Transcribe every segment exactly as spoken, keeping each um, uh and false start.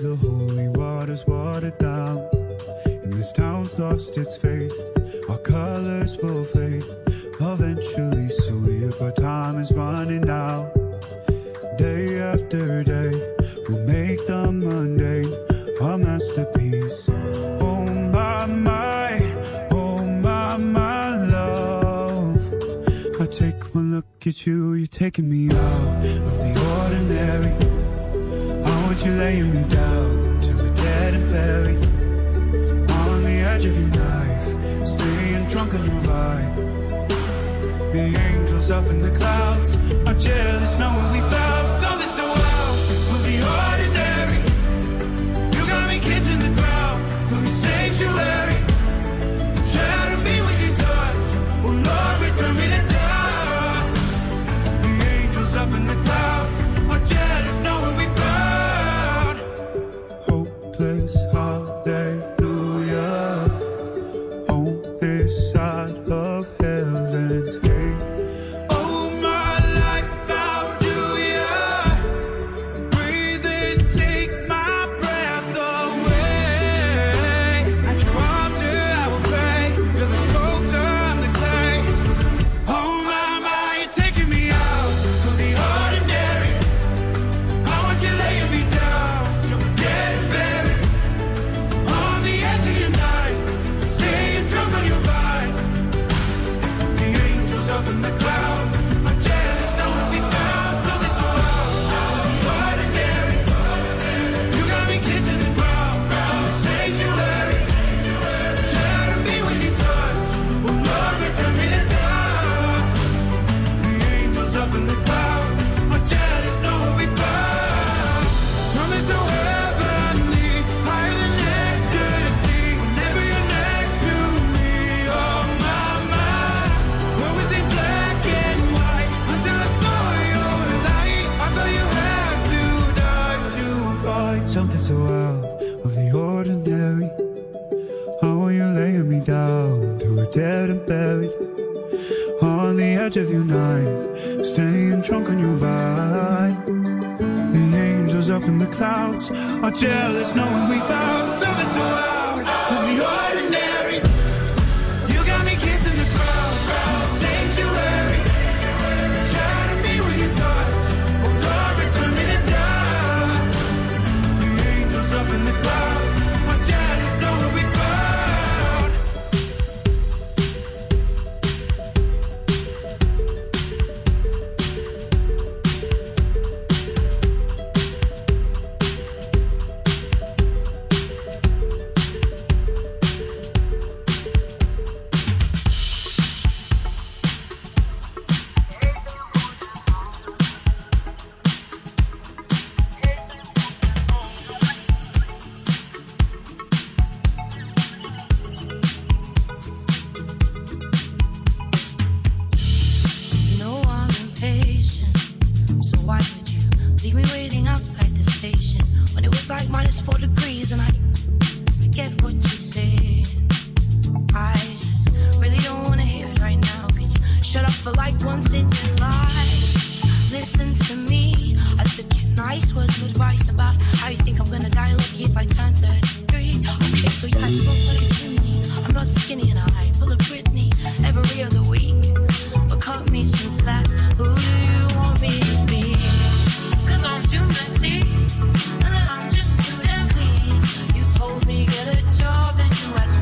the holy water's watered down, and this town's lost its faith. Our colors will fade eventually, so weird, but time is running out. Day after day, we'll make the mundane a masterpiece. Oh my, my, oh my, my love. I take one look at you, you're taking me out of the ordinary. How would you laying me down to be dead and buried on the edge of your knife, staying drunk on your ride? The angels up in the clouds are jealous knowing we found something so out of the ordinary. You got me kissing the ground from your sanctuary. Shadow me with your touch, oh Lord, return me to dust. The angels up in the clouds are jealous knowing we found hopeless hallelujah on this side of heaven's gate. Something so out of the ordinary. How are you laying me down to a dead and buried on the edge of your knife, staying drunk on your ride? The angels up in the clouds are jealous knowing we found something so out of the ordinary. You got me kissing the ground from the sanctuary. Shadow me with your touch, oh Lord, return me to dust. Up in the clouds, my jealous know what we found.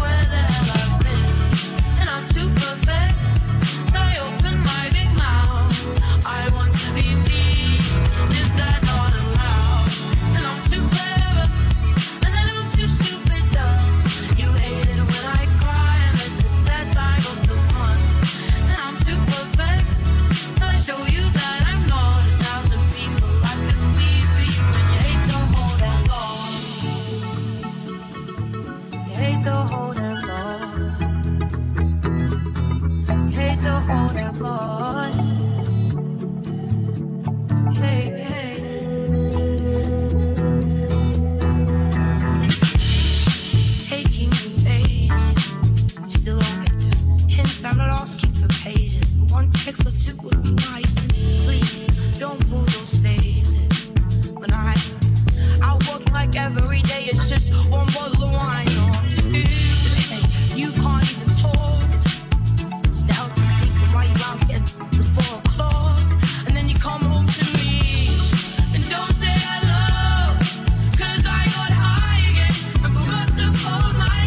Mouth. just one bottle of wine or two. You can't even talk. Stay out and sleep while you're out here at four o'clock. And then you come home to me and don't say hello. Cause I got high again and forgot to fold my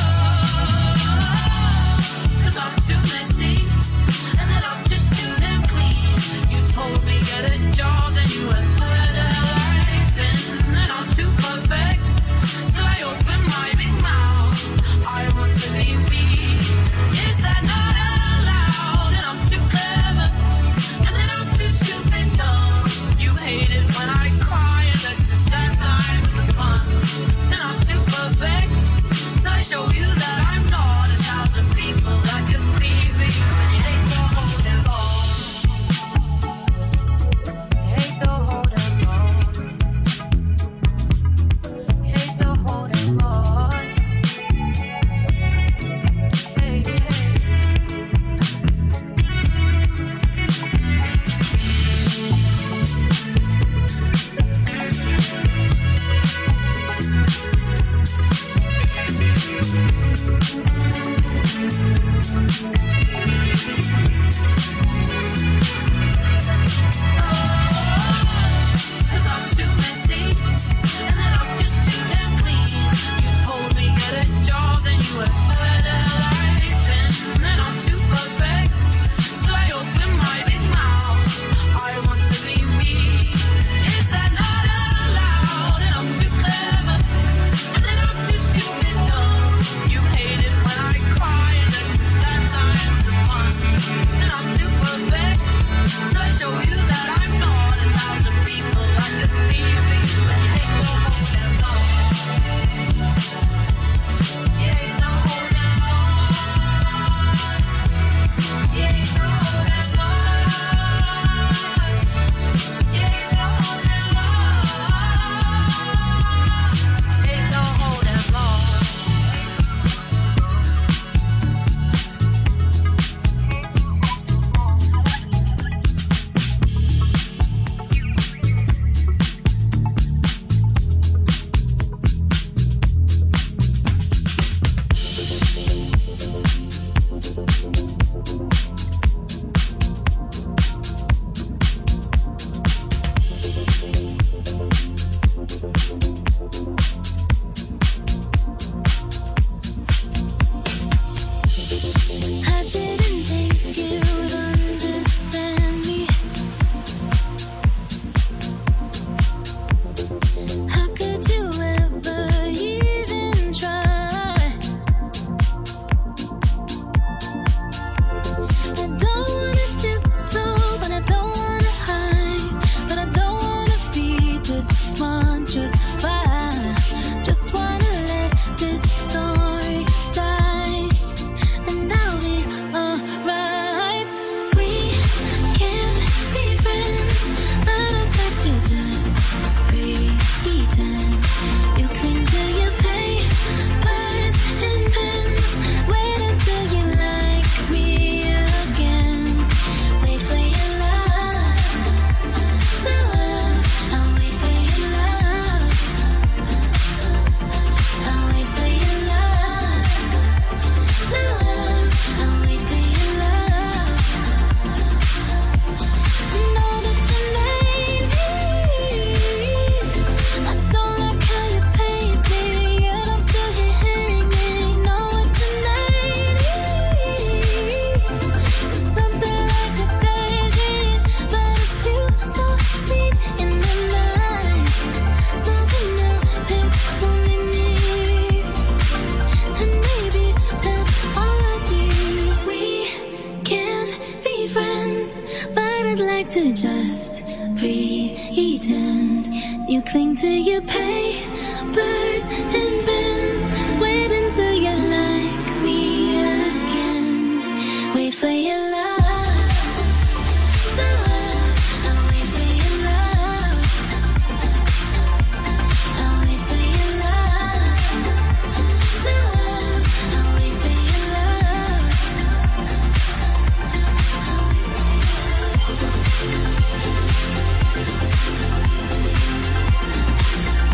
clothes. Cause I'm too messy and then I'm just too damn clean. You told me get a job, then you were where the hell I've been. And I'm too perfect till I open my big mouth. I want to be me. Is that not allowed? And I'm too clever and then I'm too stupid dumb. You hate it when I cry and that's just that time with the fun. And I'm too perfect till I show you that I'm not a thousand people I could be for you. And you hate the whole damn ball. You hate the whole damn ball. You hate the whole damn ball. Hey, hey. Cause I'm too messy and then I'm just too damn clean. You told me get a job, then you were where the hell I've been. And I'm too perfect till I open my big mouth. I want to be me. Is that not allowed? And I'm too clever and then I'm too stupid dumb. You hate it when I cry and that's just that time of the fun. And I'm too perfect till I show you that I'm not a thousand people I could be for you. And you hate the whole damn ball. You hate the whole damn ball. You hate the whole damn ball. You hate the whole damn ball. You hate the whole damn ball. I didn't think you'd understand me. How could you ever even try? I don't wanna tiptoe, but I don't wanna hide. But I don't wanna feed this monstrous fire. Just wanna let this story die. And I'll be alright. We can't be friends, but I'd like to just pretend. You cling to your papers and pens. Wait until you like me again. Wait for your love. Love. I'll wait for your love. I'll wait for your love. Love. I'll wait for your love. Know that you made me. I don't like how you paint me, yet I'm still here hanging. Know what you made me. It's something like a daydream, but it's you so seen in my mind. Something now it's only me. And maybe that's all I need. We can't be friends, but I'd like to just pretend. You cling to your papers and pens. Wait until you like me again. Wait for your love. Love. I'll wait for your love. I'll wait for your love. Love. I'll wait for your love. I'll wait for your love.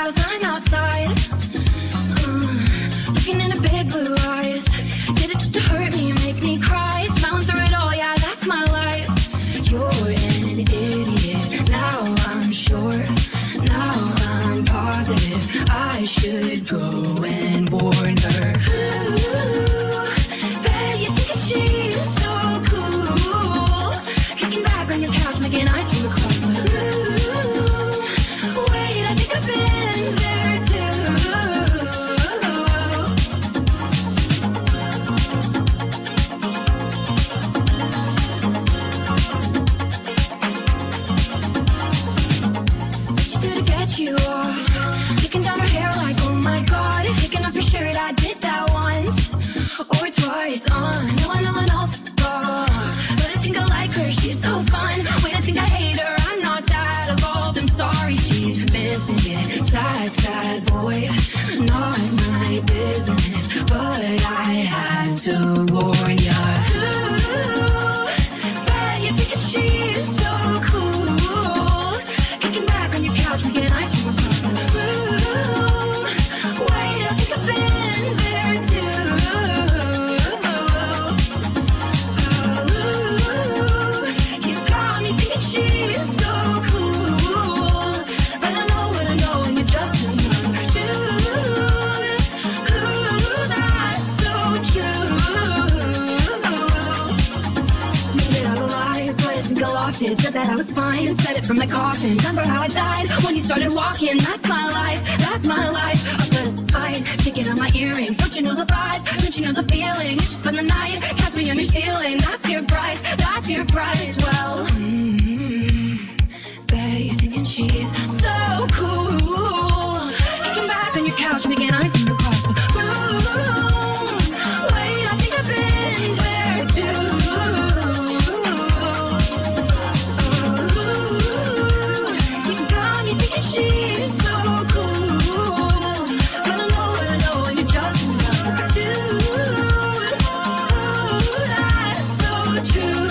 house, I'm outside. Uh, looking into big blue eyes. Did it just to hurt me, make me cry. Smiling through it all, yeah, that's my life. You're an idiot, now I'm sure. Now I'm positive I should go and warn her. Ooh, bet you think she's so cool. Kicking back on your couch, making ice from across the room. Wait, I think I've been there you off, taking down her hair like, oh my god, taking off your shirt, I did that once or twice. Uh, no, I know I know, uh, but I think I like her, she's so fun. Wait, I think I hate her, I'm not that evolved. I'm sorry, she's missing it. Sad, sad boy, not my business, but I had to warn ya. Ooh, bet you think that she's so cool. Kicking back on your couch, making ice from across the room. Wait, I think I've been there too. Ooh, you got me thinking she's so cool, but I know what I know, and you're just another dude. Ooh, that's so true. Made it out alive, but I think I lost it. Said that I was fine and said it from my coffin. Remember how I died when you started walking? That's my life, that's my life. Oh, but it's fine, taking out my earrings. Don't you know the vibe? Don't you know the feeling? You just spend the night, catch me on your ceiling. That's your price, that's your price. Well, mm-hmm, bet you're thinking she's so cool. Kicking back on your couch, making ice from across the room. Wait, I think I've been there too. She's so cool, but I know what I know, and you're just another dude. Ooh, that's so true.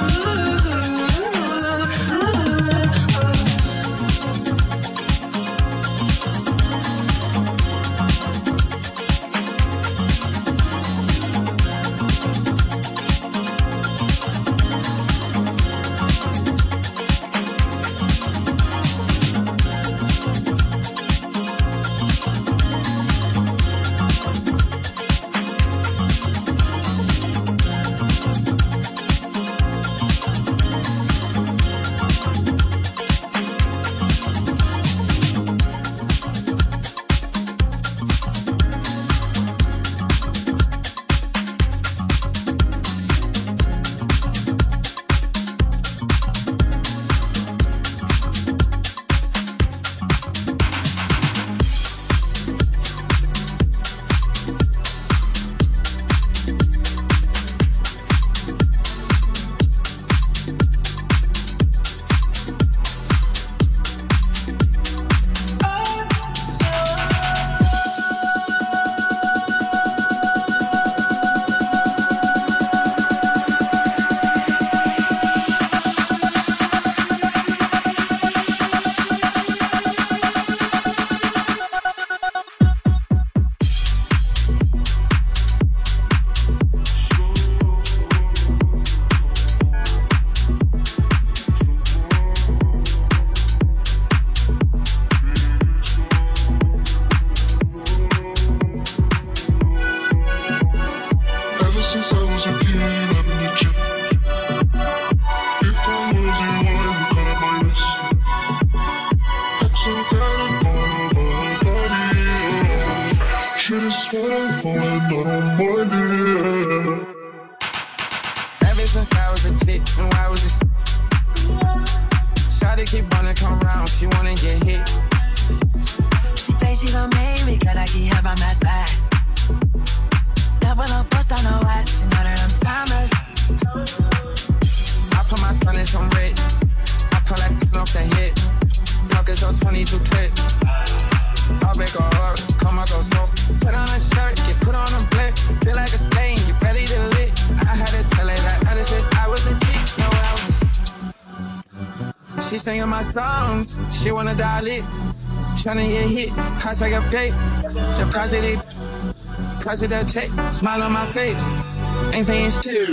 She singing my songs, she wanna dial it. Tryna get hit, price like a bait. The price of they, price of that check. Smile on my face, ain't paying shit.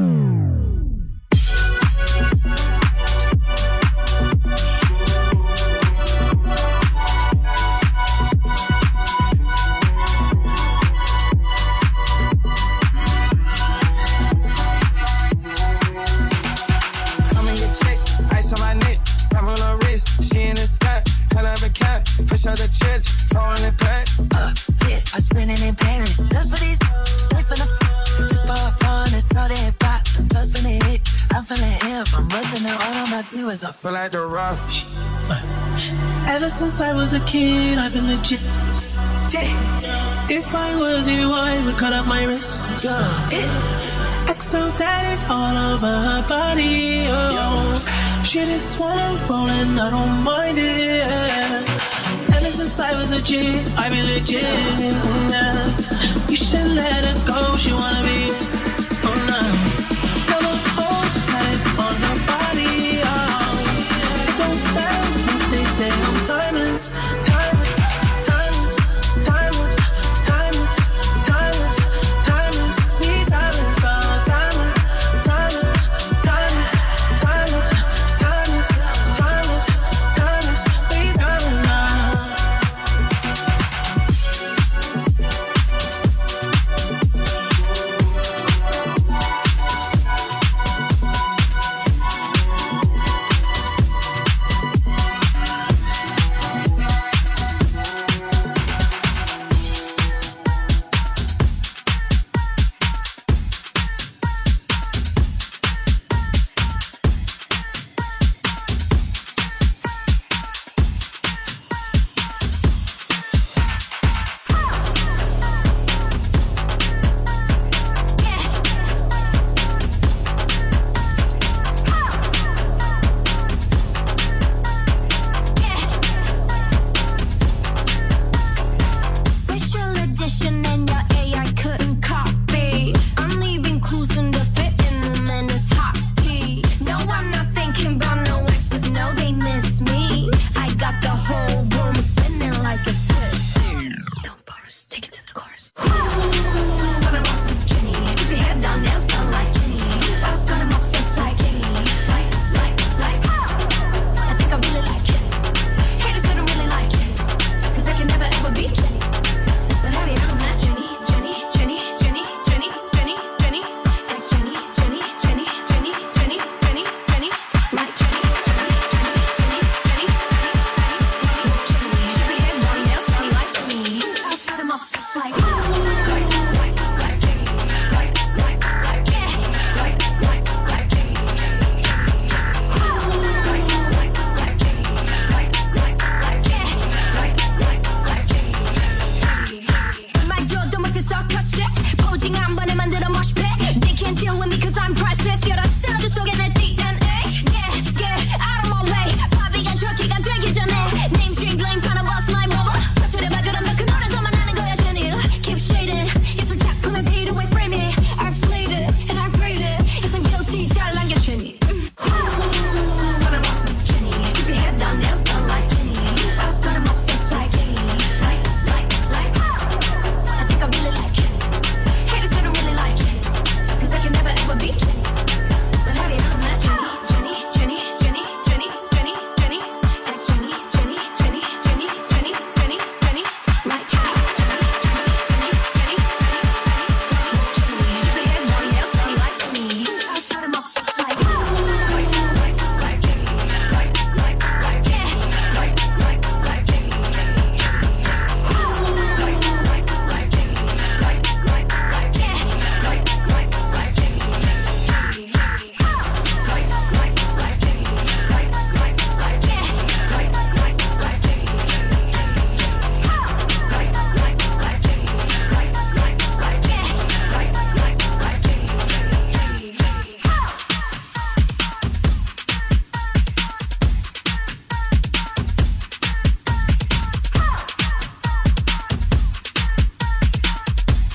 The church, throwing it back. Uh, yeah, I'm spinning in Paris. Just for these, they for the f- just for fun. It's all that pop. I'm just finna hit. I'm feeling hip. I'm busting it all on my viewers. I feel like the rock. Ever since I was a kid, I've been legit. If I was you, I would cut up my wrist. Yeah. Exotic all over her body. Oh. She just wanna roll and I don't mind it. Since I was a G, I be legit, yeah. You should let her go, she wanna be, oh no. Never hold tight on her body, oh. It don't matter if they say I'm timeless.